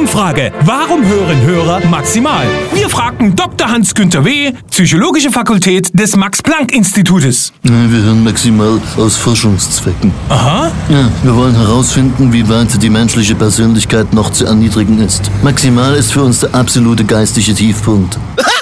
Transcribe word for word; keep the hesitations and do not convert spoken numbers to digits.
Fangfrage. Warum hören Hörer maximal? Wir fragten Doktor Hans-Günther W., Psychologische Fakultät des Max-Planck-Institutes. Ja, wir hören maximal aus Forschungszwecken. Aha. Ja, wir wollen herausfinden, wie weit die menschliche Persönlichkeit noch zu erniedrigen ist. Maximal ist für uns der absolute geistige Tiefpunkt.